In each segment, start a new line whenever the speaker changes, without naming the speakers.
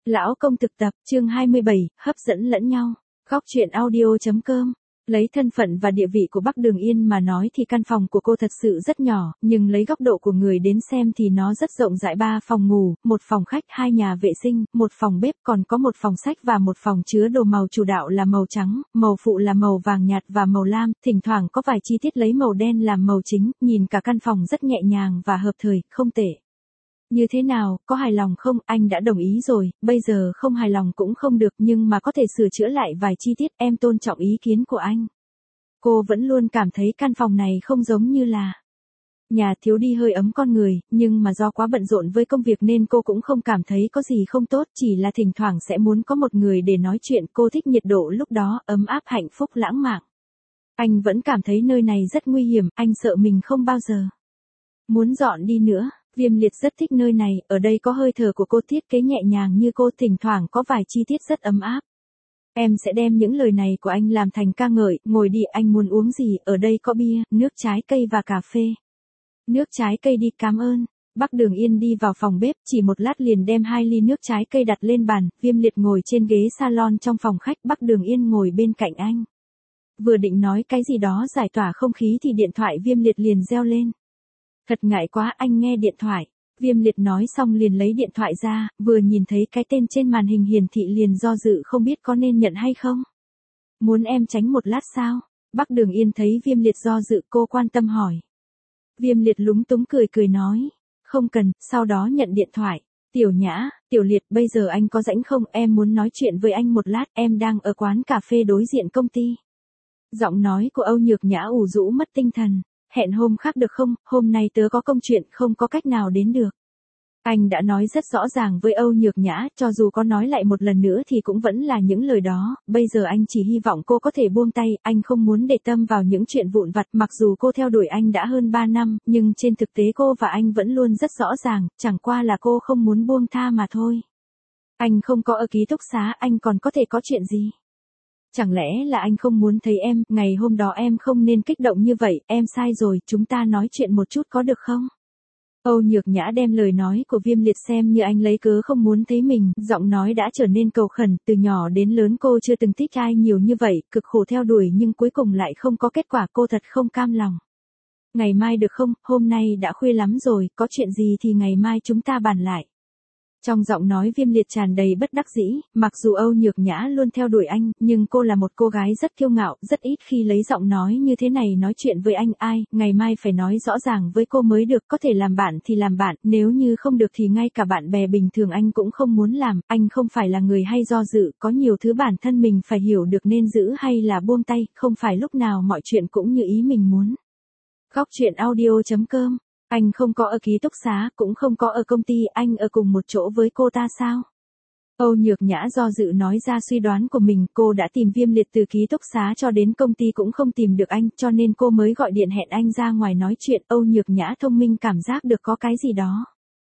Lão công thực tập, chương 27, hấp dẫn lẫn nhau. Góc truyện audio.com. Lấy thân phận và địa vị của Bắc Đường Yên mà nói thì căn phòng của cô thật sự rất nhỏ, nhưng lấy góc độ của người đến xem thì nó rất rộng rãi. 3 phòng ngủ, 1 phòng khách, 2 nhà vệ sinh, 1 phòng bếp, còn có 1 phòng sách và 1 phòng chứa đồ. Màu chủ đạo là màu trắng, màu phụ là màu vàng nhạt và màu lam, thỉnh thoảng có vài chi tiết lấy màu đen làm màu chính, nhìn cả căn phòng rất nhẹ nhàng và hợp thời, không tệ. Như thế nào, có hài lòng không? Anh đã đồng ý rồi, bây giờ không hài lòng cũng không được nhưng mà có thể sửa chữa lại vài chi tiết, em tôn trọng ý kiến của anh. Cô vẫn luôn cảm thấy căn phòng này không giống như là nhà, thiếu đi hơi ấm con người, nhưng mà do quá bận rộn với công việc nên cô cũng không cảm thấy có gì không tốt, chỉ là thỉnh thoảng sẽ muốn có một người để nói chuyện. Cô thích nhiệt độ lúc đó, ấm áp hạnh phúc lãng mạn. Anh vẫn cảm thấy nơi này rất nguy hiểm, anh sợ mình không bao giờ muốn dọn đi nữa. Viêm Liệt rất thích nơi này, ở đây có hơi thở của cô, thiết kế nhẹ nhàng như cô, thỉnh thoảng có vài chi tiết rất ấm áp. Em sẽ đem những lời này của anh làm thành ca ngợi, ngồi đi, anh muốn uống gì, ở đây có bia, nước trái cây và cà phê. Nước trái cây đi, cảm ơn. Bắc Đường Yên đi vào phòng bếp, chỉ một lát liền đem 2 ly nước trái cây đặt lên bàn. Viêm Liệt ngồi trên ghế salon trong phòng khách, Bắc Đường Yên ngồi bên cạnh anh. Vừa định nói cái gì đó giải tỏa không khí thì điện thoại Viêm Liệt liền reo lên. Thật ngại quá, anh nghe điện thoại. Viêm Liệt nói xong liền lấy điện thoại ra, vừa nhìn thấy cái tên trên màn hình hiển thị liền do dự không biết có nên nhận hay không. Muốn em tránh một lát sao? Bắc Đường Yên thấy Viêm Liệt do dự, cô quan tâm hỏi. Viêm Liệt lúng túng cười nói. Không cần, sau đó nhận điện thoại. Tiểu Nhã, Tiểu Liệt, bây giờ anh có rảnh không? Em muốn nói chuyện với anh một lát, em đang ở quán cà phê đối diện công ty. Giọng nói của Âu Nhược Nhã ủ rũ mất tinh thần. Hẹn hôm khác được không, hôm nay tớ có công chuyện, không có cách nào đến được. Anh đã nói rất rõ ràng với Âu Nhược Nhã, cho dù có nói lại một lần nữa thì cũng vẫn là những lời đó, bây giờ anh chỉ hy vọng cô có thể buông tay, anh không muốn để tâm vào những chuyện vụn vặt. Mặc dù cô theo đuổi anh đã hơn 3 năm, nhưng trên thực tế cô và anh vẫn luôn rất rõ ràng, chẳng qua là cô không muốn buông tha mà thôi. Anh không có ở ký túc xá, anh còn có thể có chuyện gì? Chẳng lẽ là anh không muốn thấy em, ngày hôm đó em không nên kích động như vậy, em sai rồi, chúng ta nói chuyện một chút có được không? Âu Nhược Nhã đem lời nói của Viêm Liệt xem như anh lấy cớ không muốn thấy mình, giọng nói đã trở nên cầu khẩn, từ nhỏ đến lớn cô chưa từng thích ai nhiều như vậy, cực khổ theo đuổi nhưng cuối cùng lại không có kết quả, cô thật không cam lòng. Ngày mai được không, hôm nay đã khuya lắm rồi, có chuyện gì thì ngày mai chúng ta bàn lại. Trong giọng nói Viêm Liệt tràn đầy bất đắc dĩ, mặc dù Âu Nhược Nhã luôn theo đuổi anh, nhưng cô là một cô gái rất kiêu ngạo, rất ít khi lấy giọng nói như thế này nói chuyện với anh. Ai, ngày mai phải nói rõ ràng với cô mới được, có thể làm bạn thì làm bạn, nếu như không được thì ngay cả bạn bè bình thường anh cũng không muốn làm, anh không phải là người hay do dự, có nhiều thứ bản thân mình phải hiểu được nên giữ hay là buông tay, không phải lúc nào mọi chuyện cũng như ý mình muốn. Góc truyện audio.com. Anh không có ở ký túc xá, cũng không có ở công ty, anh ở cùng một chỗ với cô ta sao? Âu Nhược Nhã do dự nói ra suy đoán của mình, cô đã tìm Viêm Liệt từ ký túc xá cho đến công ty cũng không tìm được anh, cho nên cô mới gọi điện hẹn anh ra ngoài nói chuyện. Âu Nhược Nhã thông minh cảm giác được có cái gì đó.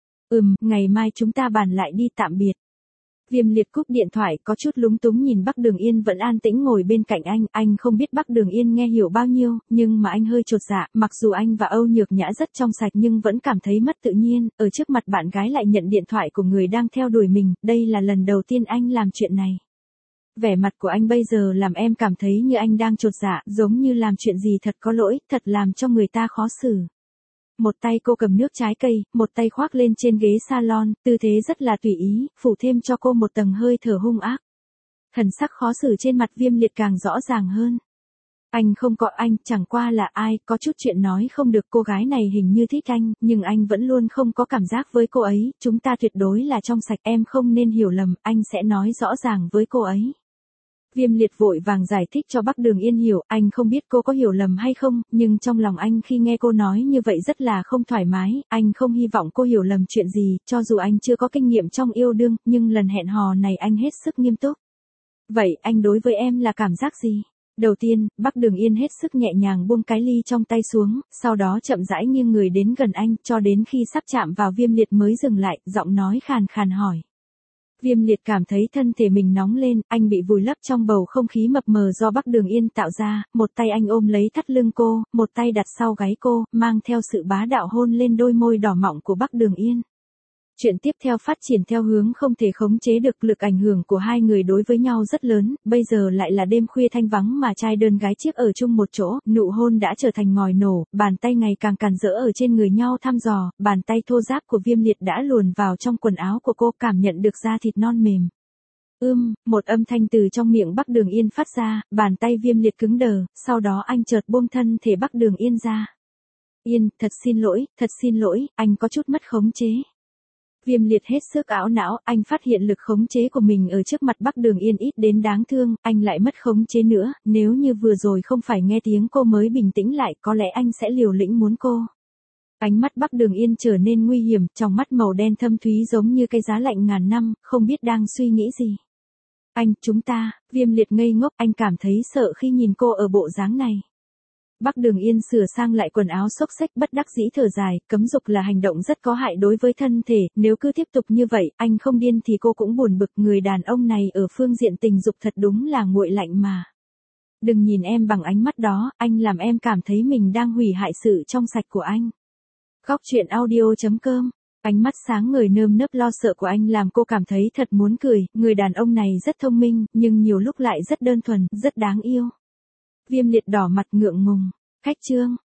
Ngày mai chúng ta bàn lại đi, tạm biệt. Viêm Liệt cúp điện thoại, có chút lúng túng nhìn Bắc Đường Yên vẫn an tĩnh ngồi bên cạnh anh không biết Bắc Đường Yên nghe hiểu bao nhiêu, nhưng mà anh hơi chột dạ, mặc dù anh và Âu Nhược Nhã rất trong sạch nhưng vẫn cảm thấy mất tự nhiên, ở trước mặt bạn gái lại nhận điện thoại của người đang theo đuổi mình, đây là lần đầu tiên anh làm chuyện này. Vẻ mặt của anh bây giờ làm em cảm thấy như anh đang chột dạ, giống như làm chuyện gì thật có lỗi, thật làm cho người ta khó xử. Một tay cô cầm nước trái cây, một tay khoác lên trên ghế salon, tư thế rất là tùy ý, phủ thêm cho cô một tầng hơi thở hung ác. Thần sắc khó xử trên mặt Viêm Liệt càng rõ ràng hơn. Anh không có anh, chẳng qua là ai, có chút chuyện nói không được, cô gái này hình như thích anh, nhưng anh vẫn luôn không có cảm giác với cô ấy, chúng ta tuyệt đối là trong sạch, em không nên hiểu lầm, anh sẽ nói rõ ràng với cô ấy. Viêm Liệt vội vàng giải thích cho Bắc Đường Yên hiểu, anh không biết cô có hiểu lầm hay không, nhưng trong lòng anh khi nghe cô nói như vậy rất là không thoải mái, anh không hy vọng cô hiểu lầm chuyện gì, cho dù anh chưa có kinh nghiệm trong yêu đương, nhưng lần hẹn hò này anh hết sức nghiêm túc. Vậy anh đối với em là cảm giác gì? Đầu tiên, Bắc Đường Yên hết sức nhẹ nhàng buông cái ly trong tay xuống, sau đó chậm rãi nghiêng người đến gần anh, cho đến khi sắp chạm vào Viêm Liệt mới dừng lại, giọng nói khàn khàn hỏi. Viêm Liệt cảm thấy thân thể mình nóng lên, anh bị vùi lấp trong bầu không khí mập mờ do Bắc Đường Yên tạo ra, một tay anh ôm lấy thắt lưng cô, một tay đặt sau gáy cô, mang theo sự bá đạo hôn lên đôi môi đỏ mọng của Bắc Đường Yên. Chuyện tiếp theo phát triển theo hướng không thể khống chế được, lực ảnh hưởng của hai người đối với nhau rất lớn, bây giờ lại là đêm khuya thanh vắng mà trai đơn gái chiếc ở chung một chỗ, nụ hôn đã trở thành ngòi nổ, bàn tay ngày càng càn rỡ ở trên người nhau thăm dò, bàn tay thô ráp của Viêm Liệt đã luồn vào trong quần áo của cô, cảm nhận được da thịt non mềm. Một âm thanh từ trong miệng Bắc Đường Yên phát ra, bàn tay Viêm Liệt cứng đờ, sau đó anh chợt buông thân thể Bắc Đường Yên ra. Yên, thật xin lỗi, anh có chút mất khống chế. Viêm Liệt hết sức ảo não, anh phát hiện lực khống chế của mình ở trước mặt Bắc Đường Yên ít đến đáng thương, anh lại mất khống chế nữa, nếu như vừa rồi không phải nghe tiếng cô mới bình tĩnh lại, có lẽ anh sẽ liều lĩnh muốn cô. Ánh mắt Bắc Đường Yên trở nên nguy hiểm, trong mắt màu đen thâm thúy giống như cây giá lạnh ngàn năm, không biết đang suy nghĩ gì. Chúng ta, Viêm Liệt ngây ngốc, anh cảm thấy sợ khi nhìn cô ở bộ dáng này. Bắc Đường Yên sửa sang lại quần áo xốc xếch, bất đắc dĩ thở dài, cấm dục là hành động rất có hại đối với thân thể, nếu cứ tiếp tục như vậy, anh không điên thì cô cũng buồn bực, người đàn ông này ở phương diện tình dục thật đúng là nguội lạnh mà. Đừng nhìn em bằng ánh mắt đó, anh làm em cảm thấy mình đang hủy hại sự trong sạch của anh. Góc truyện audio.com. Ánh mắt sáng ngời nơm nớp lo sợ của anh làm cô cảm thấy thật muốn cười, người đàn ông này rất thông minh, nhưng nhiều lúc lại rất đơn thuần, rất đáng yêu. Viêm Liệt đỏ mặt ngượng ngùng. Khách trương.